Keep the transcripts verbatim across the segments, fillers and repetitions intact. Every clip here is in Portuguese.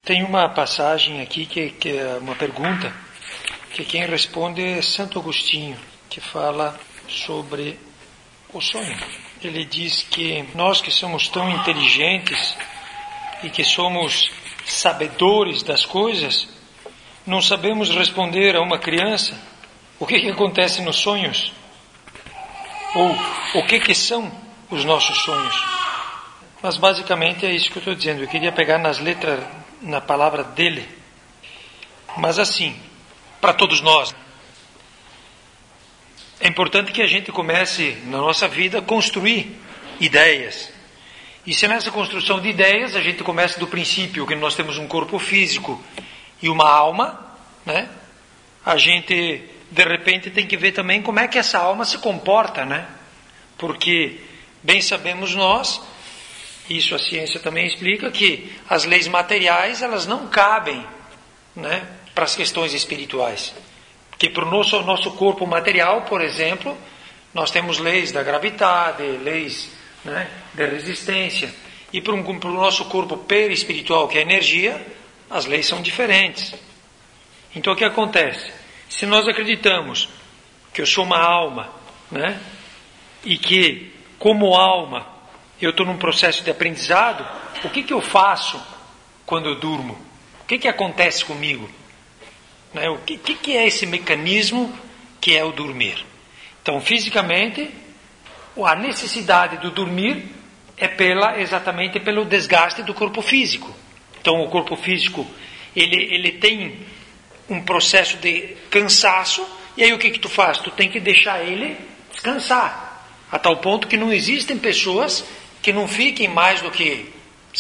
Tem uma passagem aqui que, que é uma pergunta, que quem responde é Santo Agostinho, que fala sobre o sonho. Ele diz que nós que somos tão inteligentes e que somos sabedores das coisas, não sabemos responder a uma criança o que, que acontece nos sonhos, ou o que, que são os nossos sonhos. Mas basicamente é isso que eu estou dizendo. Eu queria pegar nas letras, na palavra dele, mas assim, para todos nós, é importante que a gente comece na nossa vida a construir ideias. E se nessa construção de ideias a gente começa do princípio que nós temos um corpo físico e uma alma, né? A gente de repente tem que ver também como é que essa alma se comporta, né? Porque bem sabemos nós, isso a ciência também explica, que as leis materiais elas não cabem, né, para as questões espirituais. Porque para o nosso, nosso corpo material, por exemplo, nós temos leis da gravidade, leis, né, de resistência. E para, um, para o nosso corpo perispiritual, que é a energia, as leis são diferentes. Então o que acontece? Se nós acreditamos que eu sou uma alma, né, e que como alma eu estou num processo de aprendizado, o que, que eu faço quando eu durmo? O que, que acontece comigo? Né? O que, que, que é esse mecanismo que é o dormir? Então, fisicamente, a necessidade do dormir é pela, exatamente pelo desgaste do corpo físico. Então, o corpo físico ele, ele tem um processo de cansaço, e aí o que, que tu faz? Tu tem que deixar ele descansar. A tal ponto que não existem pessoas que não fiquem mais do que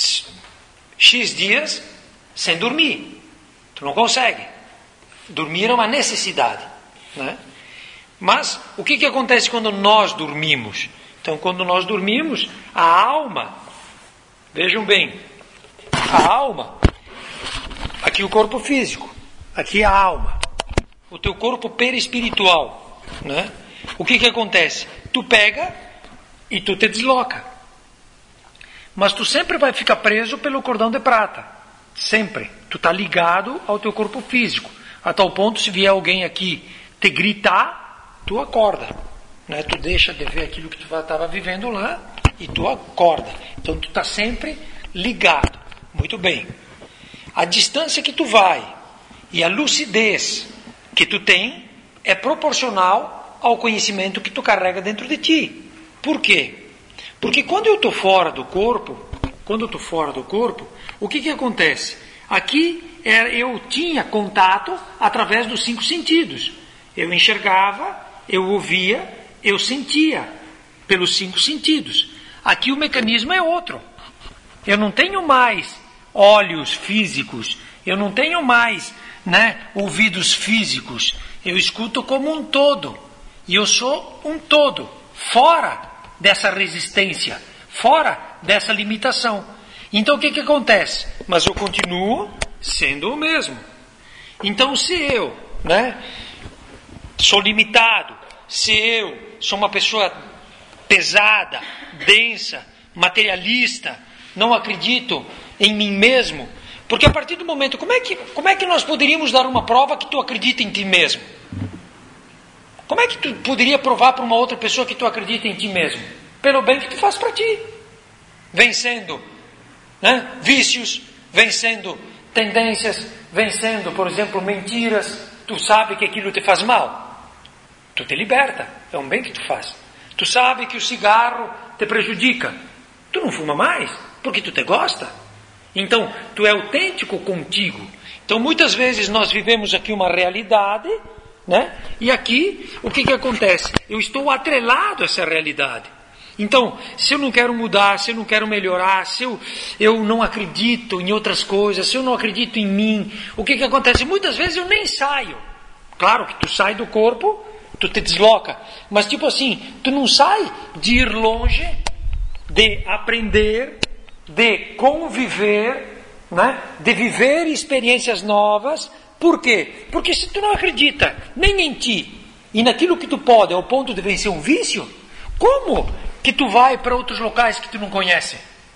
X dias sem dormir. Tu não consegue. Dormir é uma necessidade, né? Mas o que, que acontece quando nós dormimos? Então, quando nós dormimos, a alma, vejam bem, a alma, aqui o corpo físico, aqui a alma, o teu corpo perispiritual, né? O que, que acontece? Tu pega e tu te desloca. Mas tu sempre vai ficar preso pelo cordão de prata. Sempre. Tu está ligado ao teu corpo físico. A tal ponto, se vier alguém aqui te gritar, tu acorda. Né? Tu deixa de ver aquilo que tu estava vivendo lá e tu acorda. Então tu está sempre ligado. Muito bem. A distância que tu vai e a lucidez que tu tem é proporcional ao conhecimento que tu carrega dentro de ti. Por quê? Porque quando eu estou fora do corpo, quando eu estou fora do corpo, o que, que acontece? Aqui eu tinha contato através dos cinco sentidos. Eu enxergava, eu ouvia, eu sentia pelos cinco sentidos. Aqui o mecanismo é outro. Eu não tenho mais olhos físicos, eu não tenho mais, né, ouvidos físicos. Eu escuto como um todo. E eu sou um todo, fora dessa resistência, fora dessa limitação. Então o que, que acontece? Mas eu continuo sendo o mesmo. Então se eu, né, sou limitado, se eu sou uma pessoa pesada, densa, materialista, não acredito em mim mesmo, porque a partir do momento, como é que, como é que nós poderíamos dar uma prova que tu acredita em ti mesmo? Como é que tu poderia provar para uma outra pessoa que tu acredita em ti mesmo? Pelo bem que tu faz para ti. Vencendo, né, vícios, vencendo tendências, vencendo, por exemplo, mentiras. Tu sabe que aquilo te faz mal. Tu te liberta. É um bem que tu faz. Tu sabe que o cigarro te prejudica. Tu não fuma mais, porque tu te gosta. Então, tu é autêntico contigo. Então, muitas vezes nós vivemos aqui uma realidade, né? E aqui, o que, que acontece? Eu estou atrelado a essa realidade. Então, se eu não quero mudar, se eu não quero melhorar, se eu, eu não acredito em outras coisas, se eu não acredito em mim, o que, que acontece? Muitas vezes eu nem saio. Claro que tu sai do corpo, tu te desloca. Mas tipo assim, tu não sai de ir longe, de aprender, de conviver, né? De viver experiências novas. Por quê? Porque se tu não acredita nem em ti e naquilo que tu pode ao ponto de vencer um vício, como que tu vai para outros locais que tu não conhece?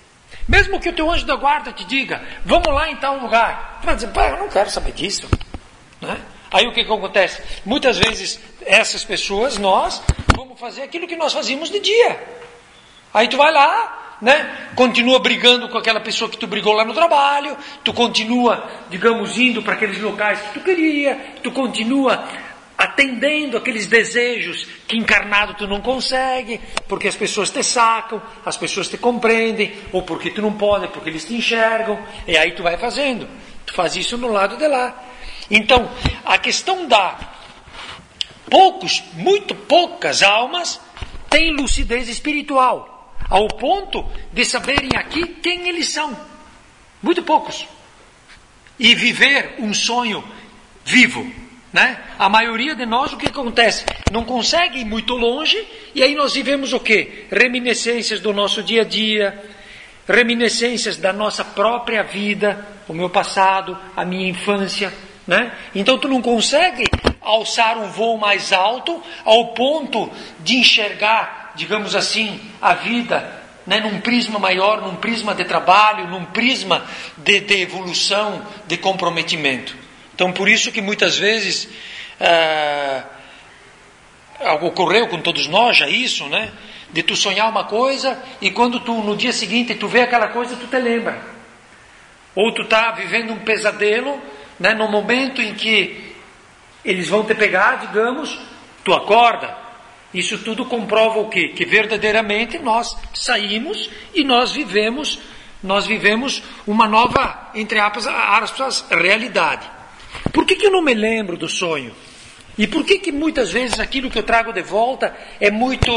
Mesmo que o teu anjo da guarda te diga, vamos lá em tal lugar. Tu vai dizer, pai, eu não quero saber disso. Né? Aí o que, que acontece? Muitas vezes essas pessoas, nós, vamos fazer aquilo que nós fazíamos de dia. Aí tu vai lá, né? Continua brigando com aquela pessoa que tu brigou lá no trabalho, tu continua, digamos, indo para aqueles locais que tu queria, tu continua atendendo aqueles desejos que encarnado tu não consegue, porque as pessoas te sacam, as pessoas te compreendem, ou porque tu não pode, porque eles te enxergam, e aí tu vai fazendo. Tu faz isso no lado de lá. Então, a questão da poucos, muito poucas almas têm lucidez espiritual, ao ponto de saberem aqui quem eles são. Muito poucos. E viver um sonho vivo. Né? A maioria de nós, o que acontece? Não consegue ir muito longe, e aí nós vivemos o quê? Reminiscências do nosso dia a dia, reminiscências da nossa própria vida, o meu passado, a minha infância. Né? Então tu não consegue alçar um voo mais alto ao ponto de enxergar, digamos assim, a vida, né, num prisma maior, num prisma de trabalho, num prisma de, de evolução, de comprometimento. Então, por isso que muitas vezes ah, ocorreu com todos nós já isso, né? De tu sonhar uma coisa e quando tu, no dia seguinte, tu vê aquela coisa, tu te lembra. Ou tu está vivendo um pesadelo, né? No momento em que eles vão te pegar, digamos, tu acorda. Isso tudo comprova o quê? Que verdadeiramente nós saímos e nós vivemos, nós vivemos uma nova, entre aspas, aspas realidade. Por que que eu não me lembro do sonho? E por que que muitas vezes aquilo que eu trago de volta é muito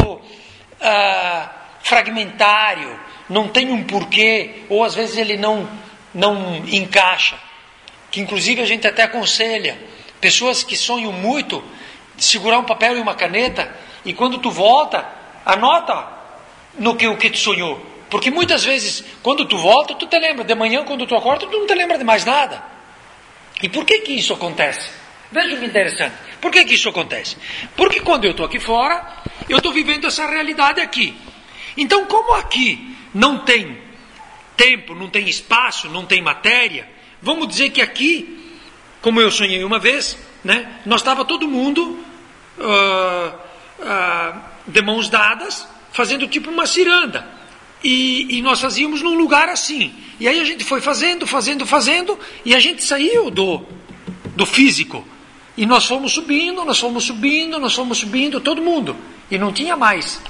ah, fragmentário, não tem um porquê, ou às vezes ele não, não encaixa? Que inclusive a gente até aconselha pessoas que sonham muito, segurar um papel e uma caneta, e quando tu volta, anota no que, o que tu sonhou. Porque muitas vezes, quando tu volta, tu te lembra. De manhã, quando tu acorda, tu não te lembra de mais nada. E por que que isso acontece? Veja que interessante. Por que que isso acontece? Porque quando eu estou aqui fora, eu estou vivendo essa realidade aqui. Então, como aqui não tem tempo, não tem espaço, não tem matéria, vamos dizer que aqui, como eu sonhei uma vez, né, nós estava todo mundo uh, uh, de mãos dadas, fazendo tipo uma ciranda. E, e nós fazíamos num lugar assim. E aí a gente foi fazendo, fazendo, fazendo, e a gente saiu do, do físico. E nós fomos subindo, nós fomos subindo, nós fomos subindo, todo mundo. E não tinha mais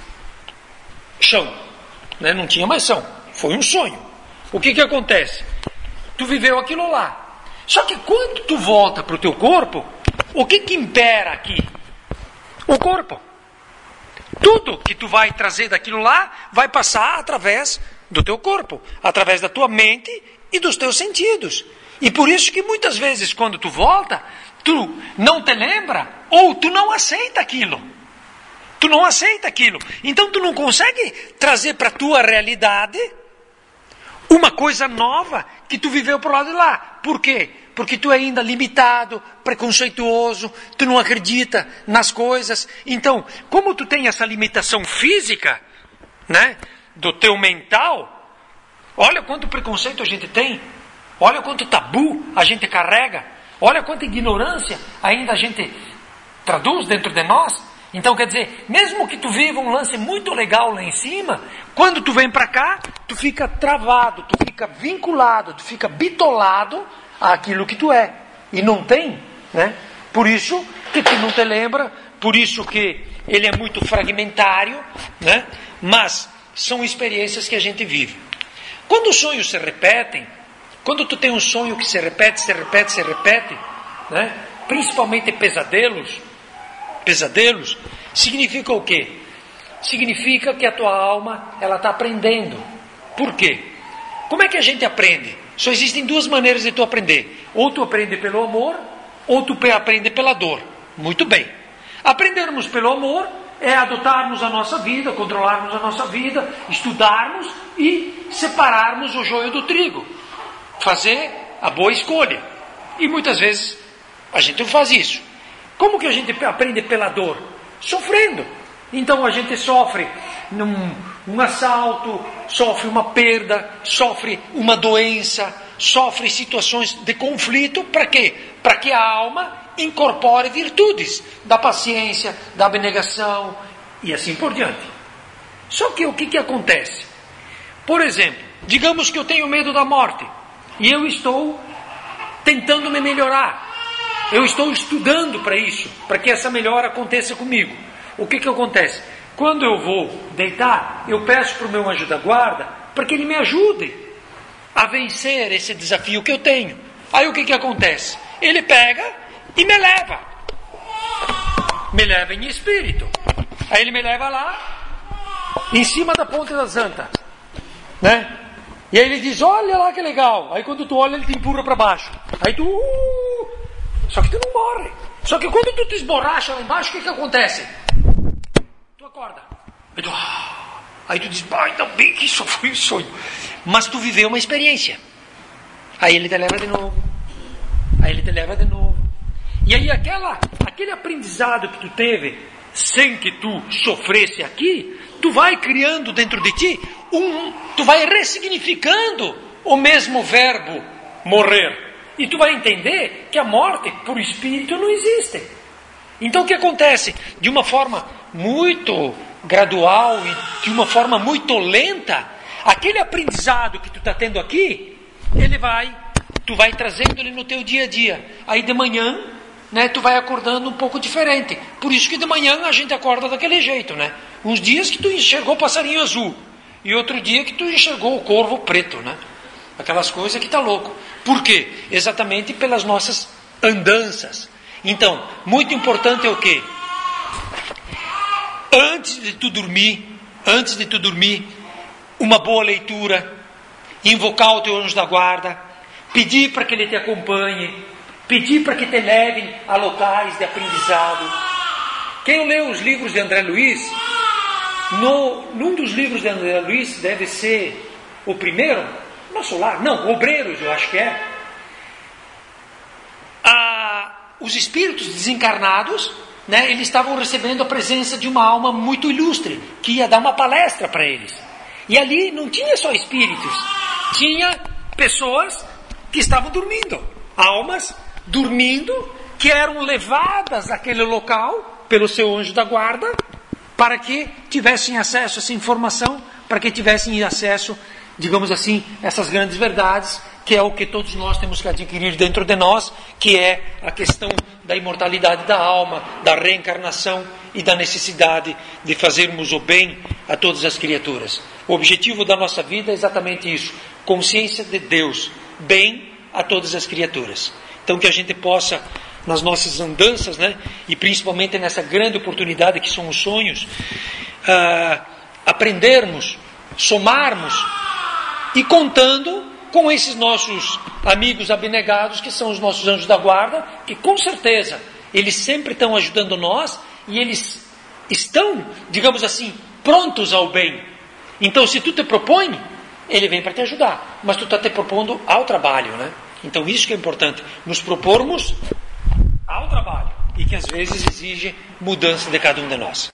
chão. Né? Não tinha mais chão. Foi um sonho. O que que acontece? Tu viveu aquilo lá. Só que quando tu volta para o teu corpo, o que que impera aqui? O corpo. Tudo que tu vai trazer daquilo lá vai passar através do teu corpo, através da tua mente e dos teus sentidos. E por isso que muitas vezes quando tu volta, tu não te lembra ou tu não aceita aquilo. Tu não aceita aquilo. Então tu não consegue trazer para a tua realidade uma coisa nova que tu viveu por lado de lá. Por quê? Porque tu é ainda limitado, preconceituoso, tu não acredita nas coisas. Então, como tu tem essa limitação física, né, do teu mental, olha quanto preconceito a gente tem, olha quanto tabu a gente carrega, olha quanta ignorância ainda a gente traduz dentro de nós. Então, quer dizer, mesmo que tu viva um lance muito legal lá em cima, quando tu vem para cá, tu fica travado, tu fica vinculado, tu fica bitolado àquilo que tu é. E não tem, né? Por isso que tu não te lembra, por isso que ele é muito fragmentário, né? Mas são experiências que a gente vive. Quando os sonhos se repetem, quando tu tem um sonho que se repete, se repete, se repete, né? Principalmente pesadelos, pesadelos, significa o quê? Significa que a tua alma, ela está aprendendo. Por quê? Como é que a gente aprende? Só existem duas maneiras de tu aprender. Ou tu aprende pelo amor, ou tu aprende pela dor. Muito bem. Aprendermos pelo amor é adotarmos a nossa vida, controlarmos a nossa vida, estudarmos e separarmos o joio do trigo. Fazer a boa escolha. E muitas vezes a gente não faz isso. Como que a gente aprende pela dor? Sofrendo. Então a gente sofre num, um assalto, sofre uma perda, sofre uma doença, sofre situações de conflito. Para quê? Para que a alma incorpore virtudes da paciência, da abnegação e assim por diante. Só que o que, que acontece? Por exemplo, digamos que eu tenho medo da morte e eu estou tentando me melhorar. Eu estou estudando para isso, para que essa melhora aconteça comigo. O que, que acontece? Quando eu vou deitar, eu peço para o meu anjo da guarda para que ele me ajude a vencer esse desafio que eu tenho. Aí o que, que acontece? Ele pega e me leva. Me leva em espírito. Aí ele me leva lá, em cima da Ponte da Santa. Né? E aí ele diz, olha lá que legal. Aí quando tu olha, ele te empurra para baixo. Aí tu... Uh, só que tu não morre. Só que quando tu te esborracha lá embaixo, o que, que acontece? Tu acorda. Aí tu, ah, aí tu diz, ah, ainda bem que isso foi um sonho. Mas tu viveu uma experiência. Aí ele te leva de novo. Aí ele te leva de novo. E aí aquela, aquele aprendizado que tu teve, sem que tu sofresse aqui, tu vai criando dentro de ti, um, tu vai ressignificando o mesmo verbo morrer. E tu vai entender que a morte por espírito não existe. Então o que acontece? De uma forma muito gradual e de uma forma muito lenta, aquele aprendizado que tu está tendo aqui, ele vai, tu vai trazendo ele no teu dia a dia. Aí de manhã, né, tu vai acordando um pouco diferente. Por isso que de manhã a gente acorda daquele jeito, né? Uns dias que tu enxergou o passarinho azul e outro dia que tu enxergou o corvo preto, né? Aquelas coisas que tá louco. Por quê? Exatamente pelas nossas andanças. Então, muito importante é o quê? Antes de tu dormir, antes de tu dormir, uma boa leitura, invocar o teu anjo da guarda, pedir para que ele te acompanhe, pedir para que te leve a locais de aprendizado. Quem leu os livros de André Luiz, no, num dos livros de André Luiz, deve ser o primeiro, Nosso Lar, não, Obreiros, eu acho que é. Ah, os espíritos desencarnados, né, eles estavam recebendo a presença de uma alma muito ilustre, que ia dar uma palestra para eles. E ali não tinha só espíritos, tinha pessoas que estavam dormindo, almas dormindo, que eram levadas àquele local pelo seu anjo da guarda, para que tivessem acesso a essa informação, para que tivessem acesso, digamos assim, essas grandes verdades, que é o que todos nós temos que adquirir dentro de nós, que é a questão da imortalidade da alma, da reencarnação e da necessidade de fazermos o bem a todas as criaturas. O objetivo da nossa vida é exatamente isso, consciência de Deus, bem a todas as criaturas. Então que a gente possa, nas nossas andanças, né, e principalmente nessa grande oportunidade que são os sonhos, uh, aprendermos, somarmos, e contando com esses nossos amigos abnegados, que são os nossos anjos da guarda, que com certeza eles sempre estão ajudando nós, e eles estão, digamos assim, prontos ao bem. Então se tu te propõe, ele vem para te ajudar, mas tu está te propondo ao trabalho, né? Então isso que é importante, nos propormos ao trabalho, e que às vezes exige mudança de cada um de nós.